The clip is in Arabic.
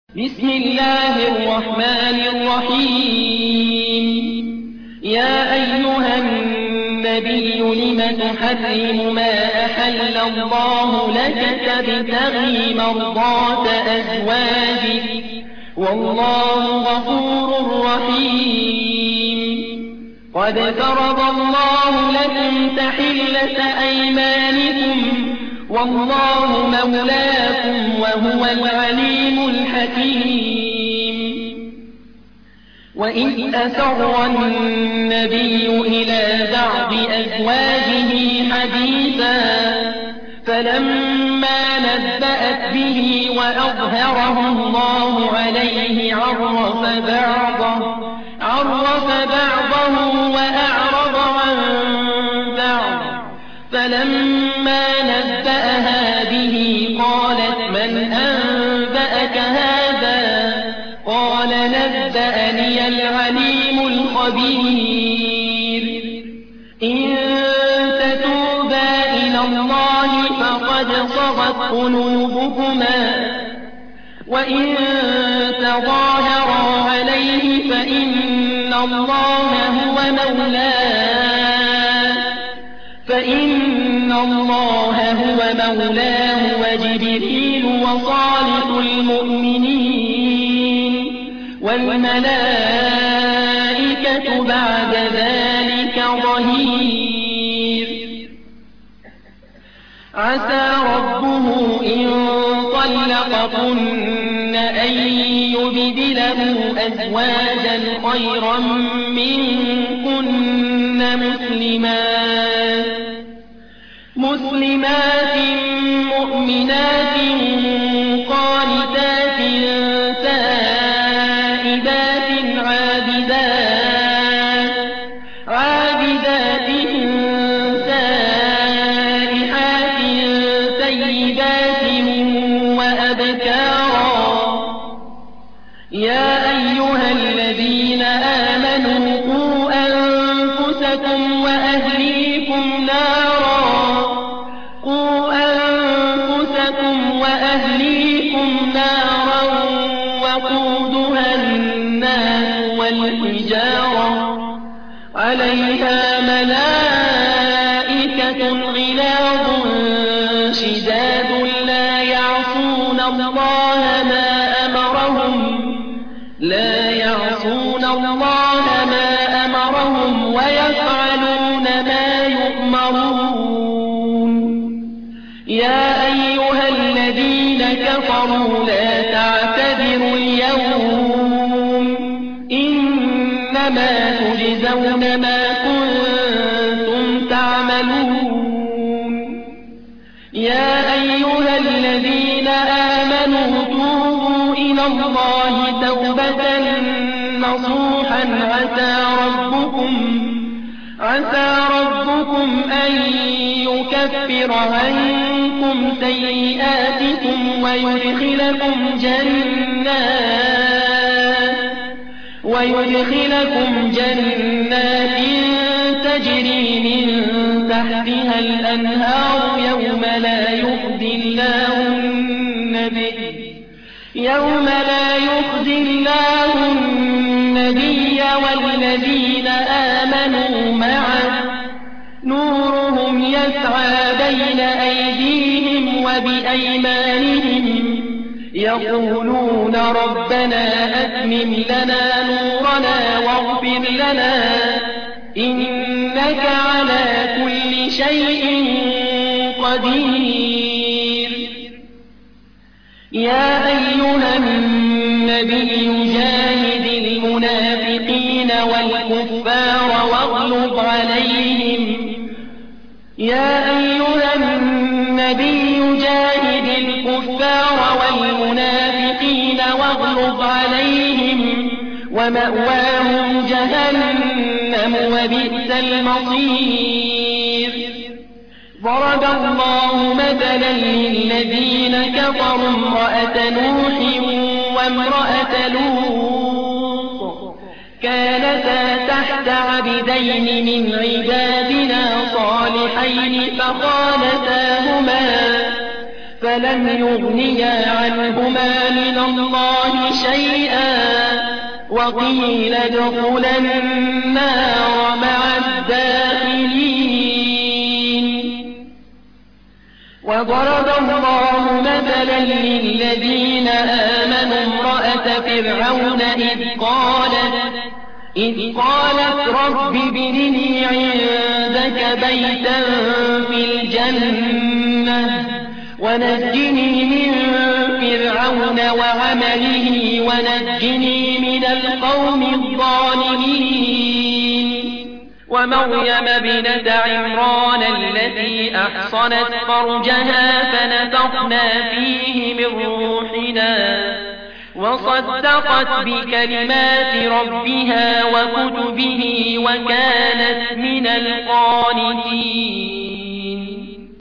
بسم الله الرحمن الرحيم. يا أيها النبي لم تحرم ما أحل الله لك تبتغي مرضات أزواجك والله غفور رحيم. قد فرض الله لكم تحلة أيمانكم والله مولاكم وهو العليم الحكيم. وإذ أسر النبي إلى بعض أزواجه حديثا فلما نبأت به وأظهره الله عليه عرف بعضه وأعرض عن بعض. فلما نبأها به قالت من أنبأك هذا؟ قال نبأني العليم الخبير. إن تتوبا إلى الله فقد صغت قلوبكما وإن تظاهرا عليه فإن الله هو مولاه وجبريل وصالح المؤمنين والملائكة بعد ذلك ظهير. عسى ربه إن طلقكن أن يبدله أزواجا خيرا منكن مسلمات مؤمنات قانتات تائبات عابدات سائحات ثيبات وأبكارا. يا أيها الذين آمنوا قوا أنفسكم وأهليكم نارا وقودها الناس والحجارة عليها ملائكة غلاظ شداد لا يعصون الله ما أمرهم ويفعلون ما يؤمرون. يا أيها الذين كفروا لا تعتذروا اليوم إنما تجزون ما كنتم تعملون. يا أيها الذين آمنوا توبوا إلى الله توبة نصوحا عسى ربكم أن يكفر عنكم سيئاتكم ويدخلكم جنات تجري من تحتها الأنهار يوم لا يخزي الله النبي والذين آمنوا معه نورهم يسعى بين أيديهم وبأيمانهم يقولون ربنا أتمم لنا نورنا واغفر لنا إنك على كل شيء قدير. يا أيها النبي جاهد المنافقين والكفار واغلظ عليهم. يا أيها النبي جاهد الكفار والمنافقين واغلظ عليهم ومأواهم جهنم وبئس المصير. ضرب الله مثلا للذين كفروا امرأة نوح وامرأة لوط كانتا تحت عبدين من عبادنا صالحين فلم يغنيا عنهما من الله شيئا وقيل ادخلا النار مع الداخلين. وضرب الله مثلا للذين آمنوا امرأة فرعون إذ قالت رب ابن لي عندك بيتا في الجنة ونجني من فرعون وعمله ونجني من القوم الظالمين. ومريم ابنة عمران التي أحصنت فرجها فنفخنا فيه من روحنا وصدقت بكلمات ربها وكتبه وكانت من القانتين.